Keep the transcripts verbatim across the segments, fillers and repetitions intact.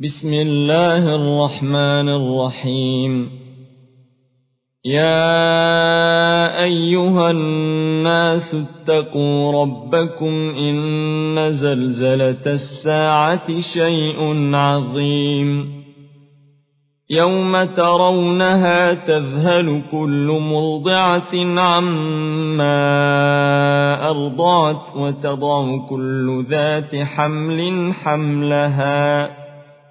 بسم الله الرحمن الرحيم. يا أيها الناس اتقوا ربكم إن زلزلة الساعة شيء عظيم يوم ترونها تذهل كل مرضعة عما أرضعت وتضع كل ذات حمل حملها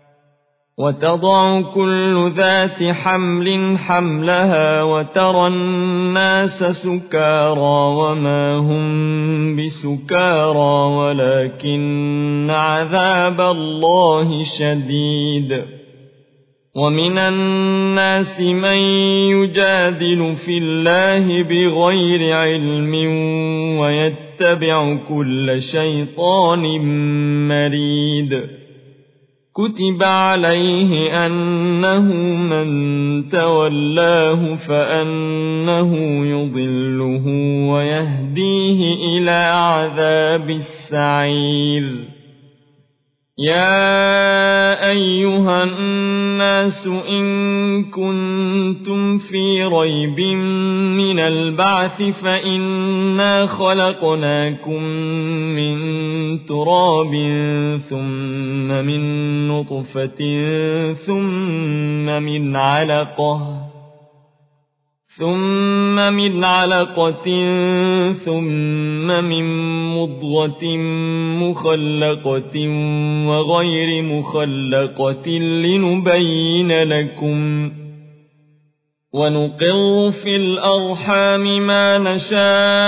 وتضع كل ذات حمل حملها وترى الناس سكارى وما هم بسكارى ولكن عذاب الله شديد. ومن الناس من يجادل في الله بغير علم ويتبع كل شيطان مريد. كتب عليه أنه من تولاه فأنه يضله ويهديه إلى عذاب السعير. يا أيها الناس إن كنتم في ريب من البعث فإنا خلقناكم من تراب ثم من نطفة ثم من علقة ثم من علقة ثم من مضغة مخلقة وغير مخلقة لنبين لكم ونقر في الأرحام ما نشاء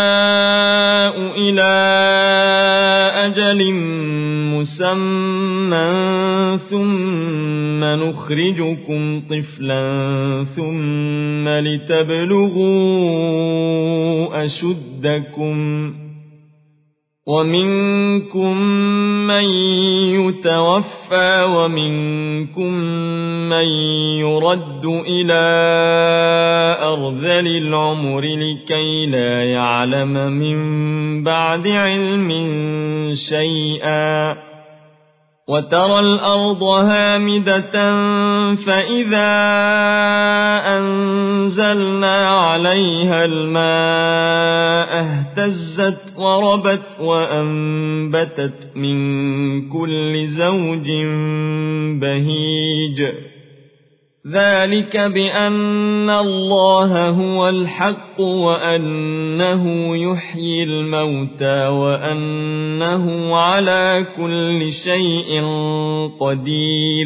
إلى أجل مسمى ثم نخرجكم طفلا ثم لتبلغوا أشدكم ومنكم من يتوفى ومنكم من يرد إلى أرذل العمر لكي لا يعلم من بعد علم شيئا. وترى الأرض هامدة فإذا أنزلنا عليها الماء اهتزت وربت وأنبتت من كل زوج بهيج. ذلك بأن الله هو الحق وأنه يحيي الموتى وأنه على كل شيء قدير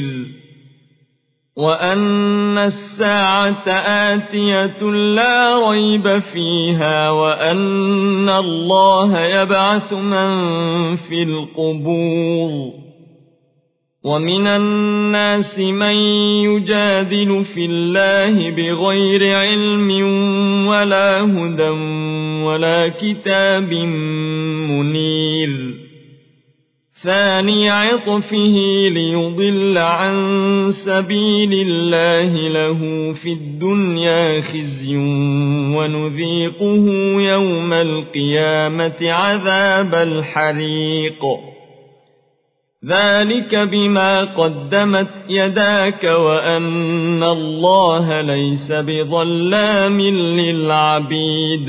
وأن الساعة آتية لا ريب فيها وأن الله يبعث من في القبور. ومن الناس من يجادل في الله بغير علم ولا هدى ولا كتاب منير. ثاني عطفه ليضل عن سبيل الله له في الدنيا خزي ونذيقه يوم القيامة عذاب الحريق. ذلك بما قدمت يداك وأن الله ليس بظلام للعبيد.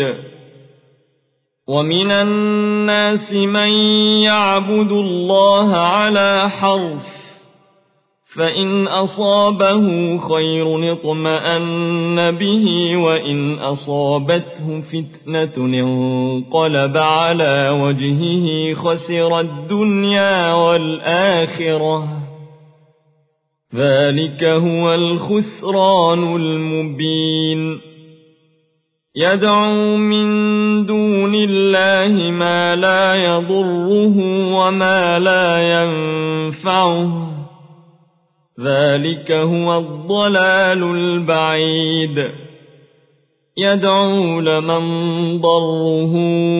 ومن الناس من يعبد الله على حرف فإن أصابه خير اطمأن به وإن أصابته فتنة انقلب على وجهه خسر الدنيا والآخرة. ذلك هو الخسران المبين. يدعو من دون الله ما لا يضره وما لا ينفعه. ذلك هو الضلال البعيد. يدعو لمن ضره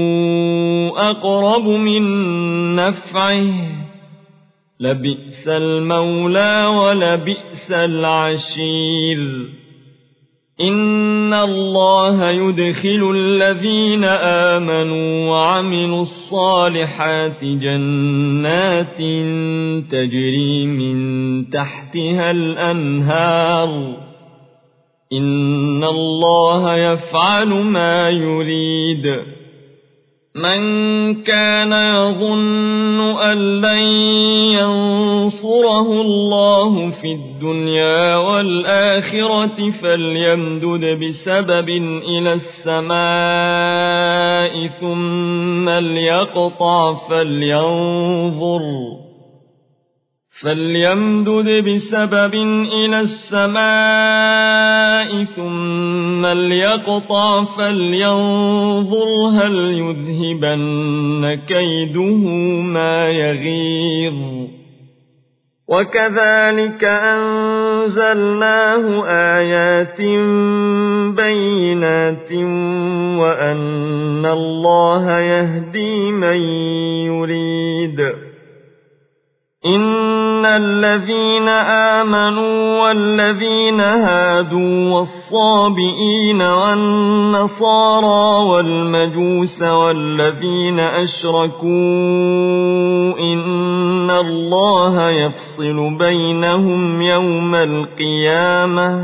أقرب من نفعه لبئس المولى ولبئس العشير. إن الله يدخل الذين آمنوا وعملوا الصالحات جنات تجري من تحتها الأنهار إن الله يفعل ما يريد من كان يظن أن لن ينصره الله في الدنيا والآخرة فليمدد بسبب إلى السماء ثم ليقطع فلينظر فليمدد بسبب إلى السماء ثم ليقطع فلينظر هل يذهبن كيده ما يغيظ وكذلك أنزلناه آيات بينات وأن الله يهدي من يريد إن الذين آمنوا والذين هادوا والصابئين والنصارى والمجوس والذين أشركوا إن الله يفصل بينهم يوم القيامة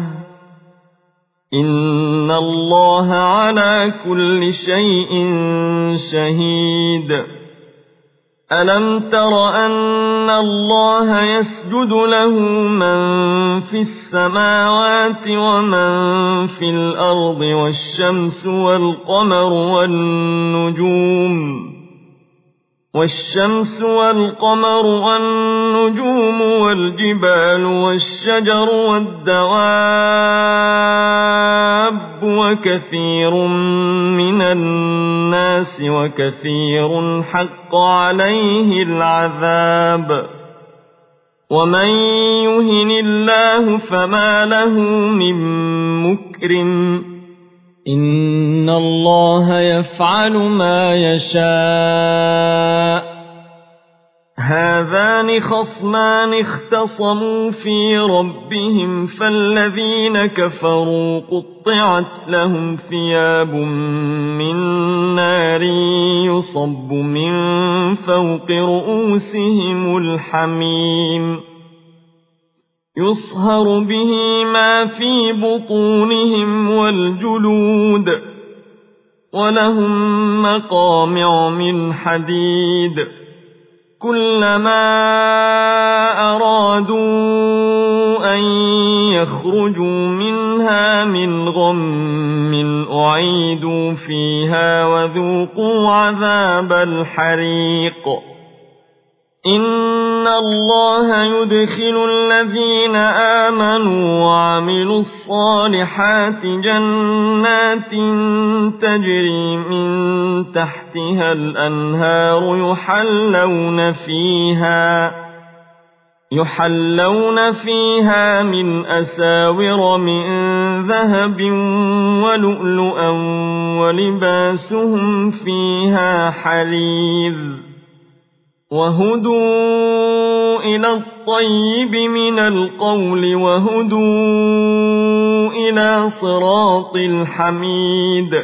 إن الله على كل شيء شهيد ألم تر أن الله يسجد له من في السماوات ومن في الأرض والشمس والقمر والنجوم والشمس والقمر والنجوم والجبال والشجر والدواب وكثير من الناس وكثير حق عليه العذاب ومن يهن الله فما له من مكرم إن الله يفعل ما يشاء هذان خصمان اختصموا في ربهم فالذين كفروا قطعت لهم ثياب من نار يصب من فوق رؤوسهم الحميم يصهر به ما في بطونهم والجلود ولهم مقامع من حديد كلما أرادوا أن يخرجوا منها من غم أعيدوا فيها وذوقوا عذاب الحريق إن الله يدخل الذين آمنوا وعملوا الصالحات جنات تجري من تحتها الأنهار يحلون فيها يحلون فيها من أساور من ذهب ولؤلؤا ولباسهم فيها حرير وهدوا إلى الطيب من القول وهدوا إلى صراط الحميد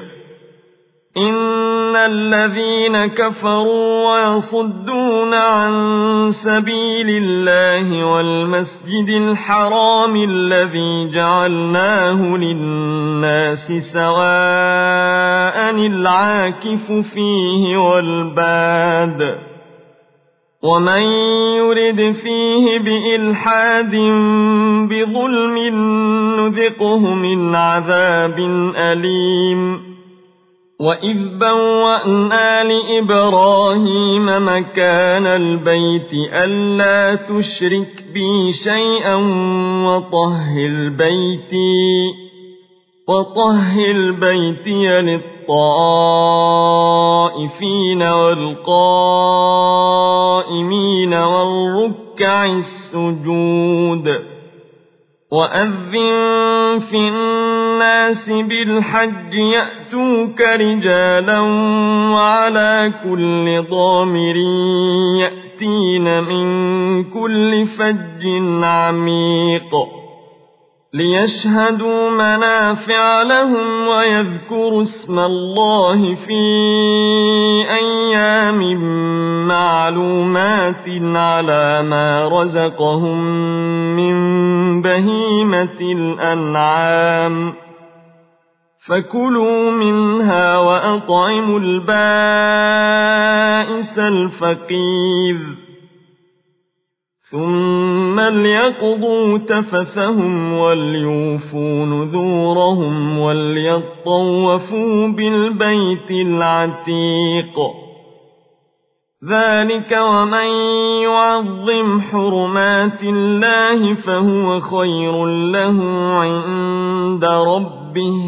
إن الذين كفروا ويصدون عن سبيل الله والمسجد الحرام الذي جعلناه للناس سواء العاكف فيه والباد ومن يرد فيه بإلحاد بظلم نذقه من عذاب أليم وإذ بوأنا لإبراهيم مكان البيت ألا تشرك بي شيئا وطهر بيتي وطهر بيتي للطائفين والقائمين والركع السجود وأذن في الناس بالحج يأتوك رجالا وعلى كل ضامر يأتين من كل فج عميق ليشهدوا منافع لهم ويذكروا اسم الله في أيام معلومات على ما رزقهم من بهيمة الأنعام فكلوا منها وأطعموا البائس الفقير ثم ليقضوا تفثهم وليوفوا نذورهم وليطوفوا بالبيت العتيق ذلك ومن يعظم حرمات الله فهو خير له عند ربه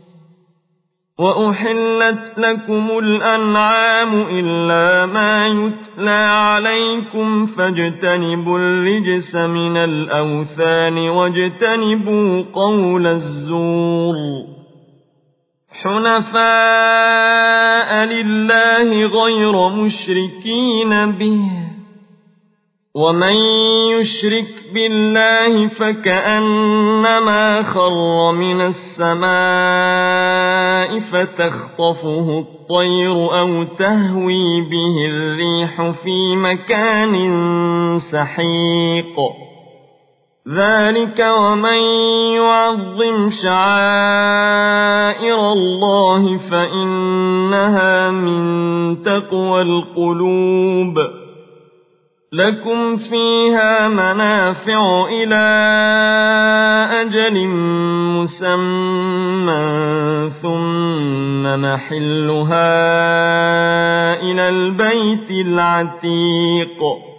وأحلت لكم الأنعام إلا ما يتلى عليكم فاجتنبوا الرجس من الأوثان واجتنبوا قول الزور حنفاء لله غير مشركين به ومن يشرك بالله فكأنما خر من السماء فتخطفه الطير أو تهوي به الريح في مكان سحيق ذلك ومن يعظم شعائر الله فإنها من تقوى القلوب لكم فيها منافع إلى أجل مسمى ثم محلها إلى البيت العتيق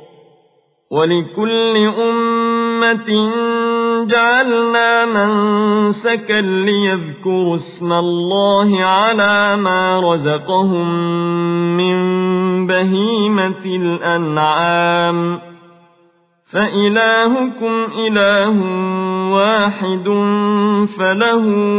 ولكل أمة جعلنا منسكا ليذكروا اسم الله على ما رزقهم من بهيمة الأنعام فإلهكم إله واحد فله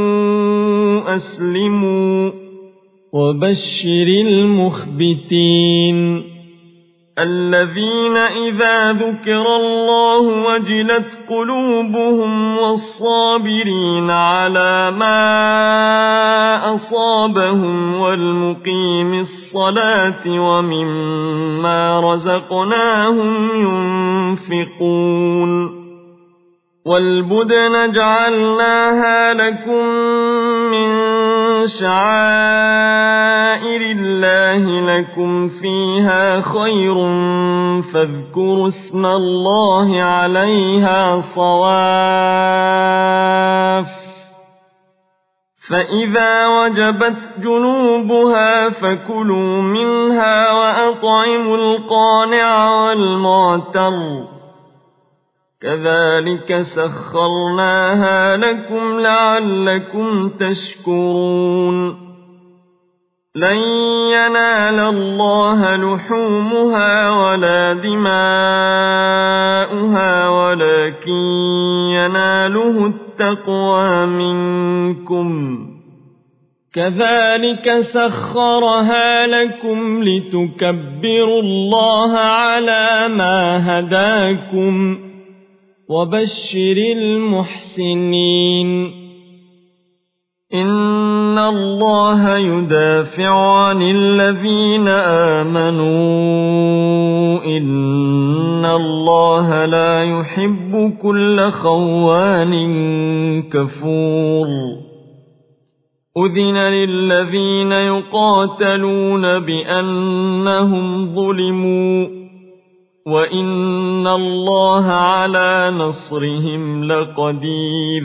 أسلموا وبشر المخبتين الذين إذا ذكر الله وجلت قلوبهم والصابرين على ما أصابهم والمقيم الصلاة ومما رزقناهم ينفقون والبدن جعلناها لكم من شعائر الله لكم فيها خير فاذكروا اسم الله عليها صواف فإذا وجبت جنوبها فكلوا منها وأطعموا القانع والمعتر كذلك سخرناها لكم لعلكم تشكرون لن ينال الله لحومها ولا دماؤها ولكن يناله التقوى منكم كذلك سخرها لكم لتكبروا الله على ما هداكم وبشر المحسنين إن الله يدافع عن الذين آمنوا إن الله لا يحب كل خوان كفور أذن للذين يقاتلون بأنهم ظلموا وإن الله على نصرهم لقدير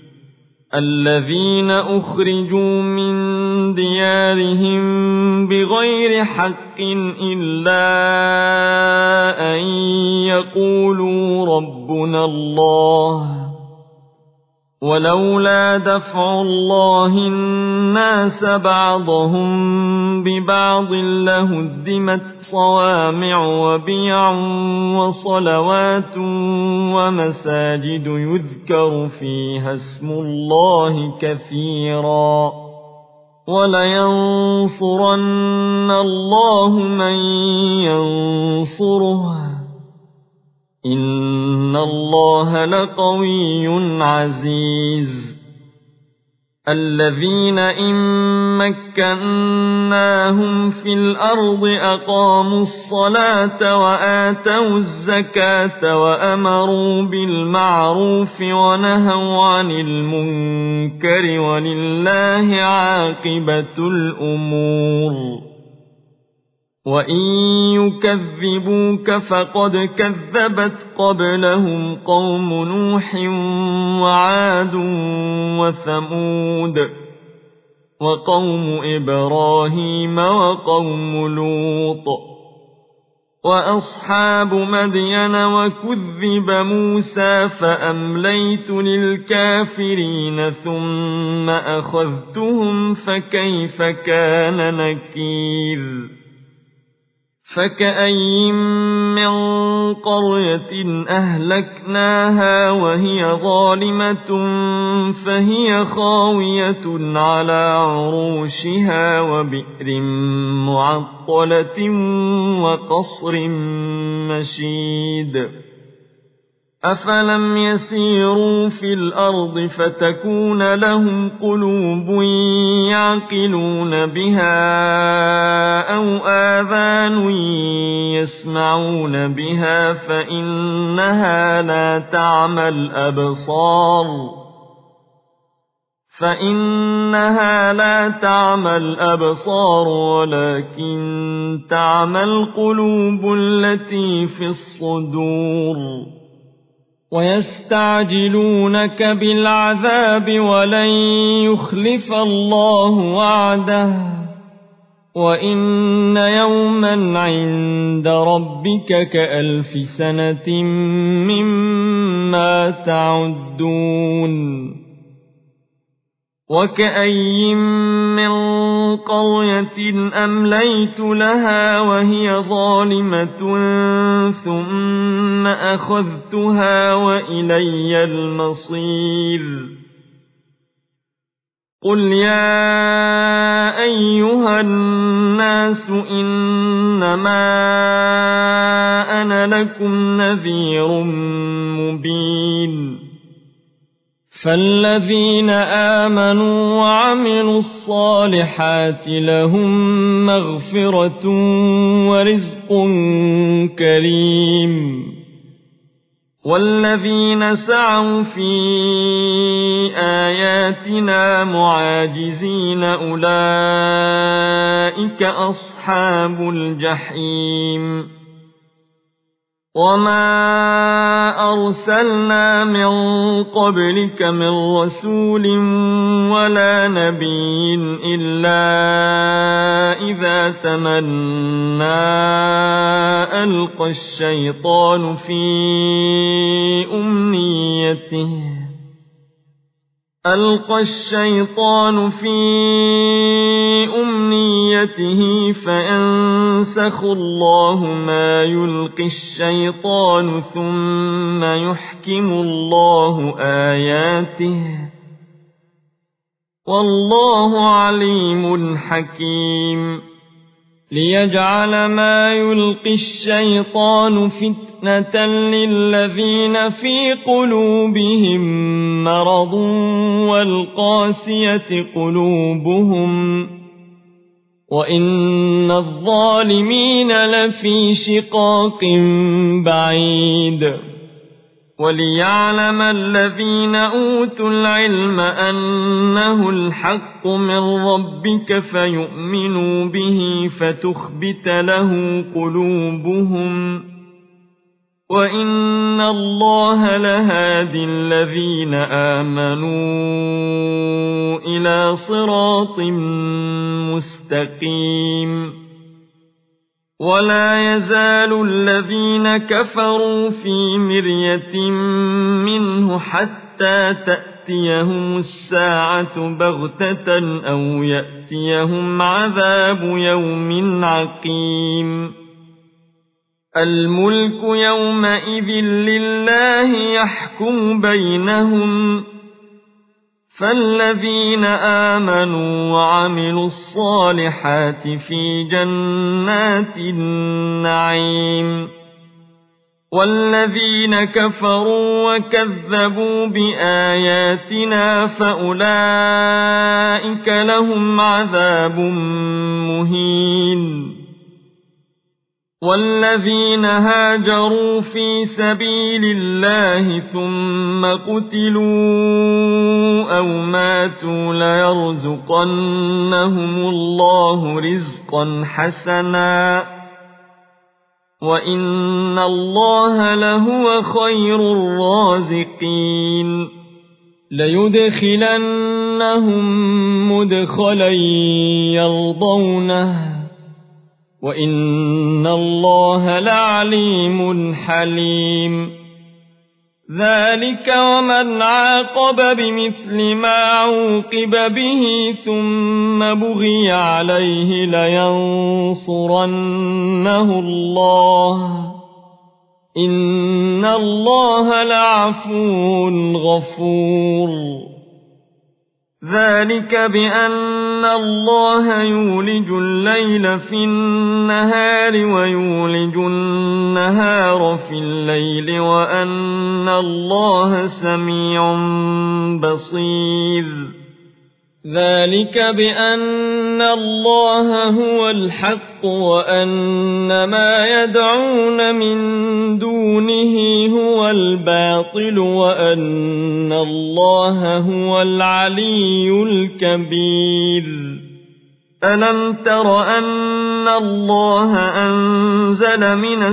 الذين أخرجوا من ديارهم بغير حق إلا أن يقولوا ربنا الله ولولا دفع الله الناس بعضهم ببعض لهدمت صوامع وبيع وصلوات ومساجد يذكر فيها اسم الله كثيرا ولينصرن الله من ينصره إن الله لقوي عزيز الذين إن مكناهم في الأرض أقاموا الصلاة وآتوا الزكاة وأمروا بالمعروف ونهوا عن المنكر ولله عاقبة الأمور وإن يكذبوك فقد كذبت قبلهم قوم نوح وعاد وثمود وقوم إبراهيم وقوم لوط وأصحاب مدين وكذب موسى فأمليت للكافرين ثم أخذتهم فكيف كان نكير فكأي من قرية أهلكناها وهي ظالمة فهي خاوية على عروشها وبئر معطلة وقصر مشيد أفلم يسيروا في الأرض فتكون لهم قلوب يعقلون بها أو آذان يسمعون بها فإنها لا تعمى الأبصار فإنها لا تعمى الأبصار ولكن تعمى القلوب التي في الصدور ويستعجلونك بالعذاب ولن يخلف الله وعده وإن يوما عند ربك كألف سنة مما تعدون وكأي من قرية أمليت لها وهي ظالمة ثم أخذتها وإلي المصير قل يا أيها الناس إنما أنا لكم نذير مبين فالذين آمنوا وعملوا الصالحات لهم مغفرة ورزق كريم والذين سعوا في آياتنا معاجزين أولئك أصحاب الجحيم وما أرسلنا من قبلك من رسول ولا نبي إلا إذا تمنى ألقى الشيطان في أمنيته ألقى الشيطان في أمنيته فينسخ الله ما يلقي الشيطان ثم يحكم الله آياته والله عليم حكيم ليجعل ما يلقي الشيطان فتنة للذين في قلوبهم مرض والقاسية قلوبهم وإن الظالمين لفي شقاق بعيد وليعلم الذين أوتوا العلم أنه الحق من ربك فيؤمنوا به فتخبت له قلوبهم وإن الله لهادي الذين آمنوا إلى صراط مستقيم ولا يزال الذين كفروا في مرية منه حتى تأتيهم الساعة بغتة أو يأتيهم عذاب يوم عقيم الملك يومئذ لله يحكم بينهم فالذين آمنوا وعملوا الصالحات في جنات النعيم والذين كفروا وكذبوا بآياتنا فأولئك لهم عذاب مهين والذين هاجروا في سبيل الله ثم قتلوا أو ماتوا ليرزقنهم الله رزقا حسنا وإن الله لهو خير الرازقين ليدخلنهم مدخلا يرضونه وإن الله لعليم حليم ذلك ومن عاقب بمثل ما عوقب به ثم بغي عليه لينصرنه الله إن الله لعفو غفور ذلك بأن الله يولج الليل في النهار ويولج النهار في الليل وأن الله سميع بصير ذلك بأن الله هو الحق وأن ما يدعون من دونه هو الباطل وأن الله هو العلي الكبير ألم تر أن الله أنزل من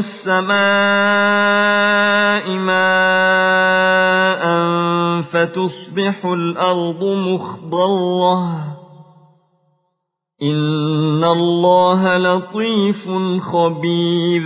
السماء ماء فتصبح الأرض مخضرة إن الله لطيف خبير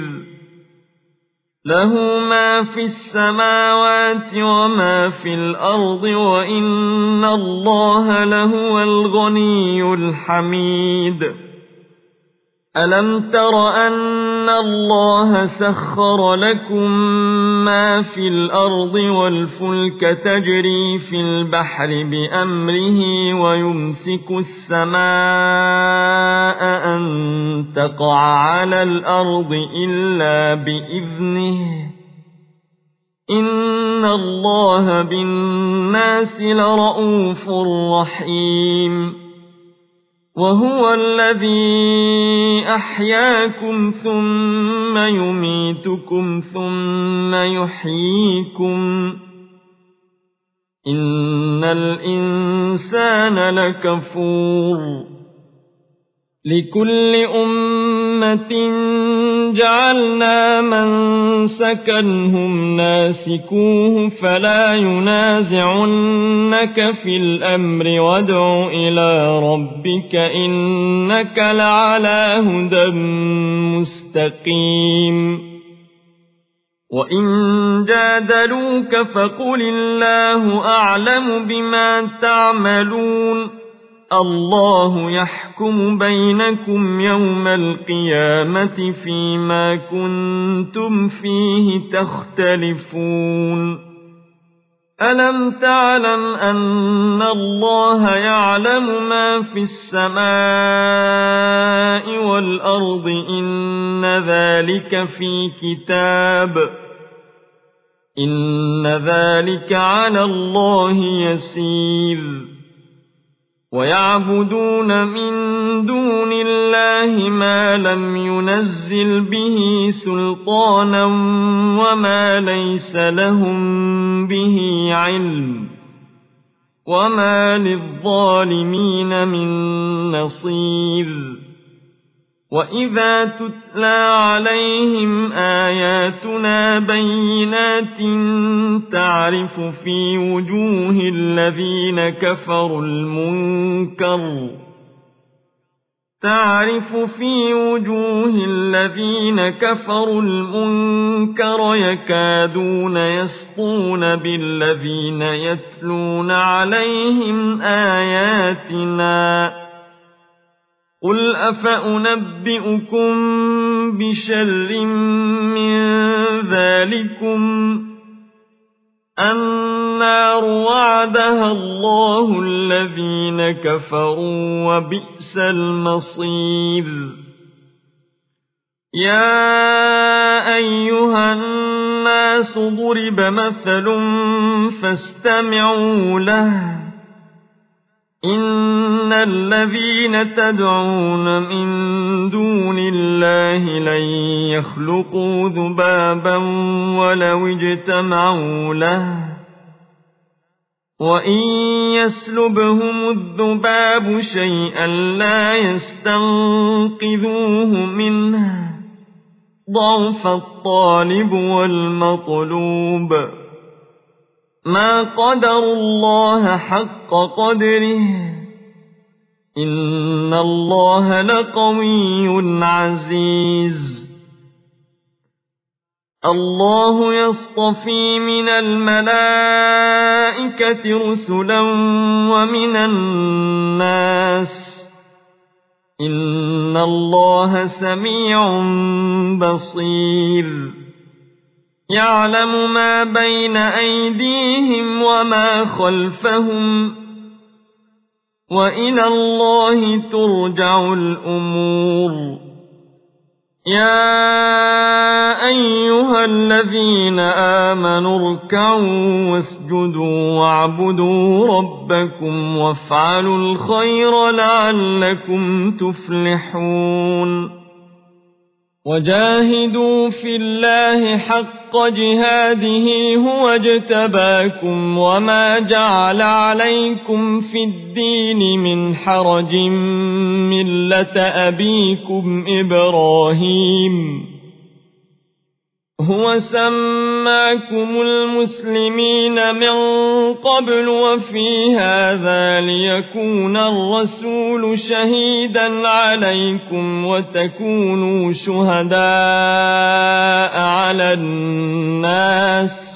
له ما في السماوات وما في الأرض وإن الله لهو الغني الحميد ألم تر أن الله سخر لكم ما في الأرض والفلك تجري في البحر بأمره ويمسك السماء أن تقع على الأرض إلا بإذنه إن الله بالناس لرءوف رحيم وهو الذي أحياكم ثم يميتكم ثم يحييكم إن الإنسان لكفور لكل أمة جعلنا منسكا هم ناسكوه فلا ينازعنك في الأمر وادع إلى ربك إنك لعلى هدى مستقيم وإن جادلوك فقل الله أعلم بما تعملون الله يحكم بينكم يوم القيامة فيما كنتم فيه تختلفون ألم تعلم أن الله يعلم ما في السماء والأرض إن ذلك في كتاب إن ذلك على الله يسير ويعبدون من دون الله ما لم ينزل به سلطانا وما ليس لهم به علم وما للظالمين من نصير وإذا تتلى عليهم آياتنا بينات تعرف في وجوه الذين كفروا المنكر تعرف في وجوه الذين كفروا المنكر يكادون يسطون بالذين يتلون عليهم آياتنا قل أفأنبئكم بشر من ذلكم النار وعدها الله الذين كفروا وبئس المصير يا أيها الناس الناس ضرب مثل فاستمعوا له إن الذين تدعون من دون الله لن يخلقوا ذبابا ولو اجتمعوا له وإن يسلبهم الذباب شيئا لا يستنقذوه منه ضعف الطالب والمطلوب ما قدروا الله حق قدره إن الله لقوي عزيز الله يصطفي من الملائكة رسلا ومن الناس إن الله سميع بصير يعلم ما بين أيديهم وما خلفهم وإلى الله ترجع الأمور يا أيها الذين آمنوا اركعوا واسجدوا واعبدوا ربكم وافعلوا الخير لعلكم تفلحون وجاهدوا في الله حق جهاده هو اجتباكم وما جعل عليكم في الدين من حرج ملة أبيكم إبراهيم هو سماكم المسلمين من قبل وفي هذا ليكون الرسول شهيدا عليكم وتكونوا شهداء على الناس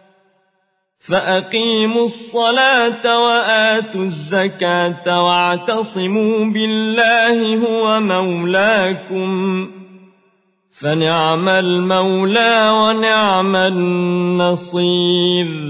فأقيموا الصلاة وآتوا الزكاة واعتصموا بالله هو مولاكم فنعم المولى ونعم النصير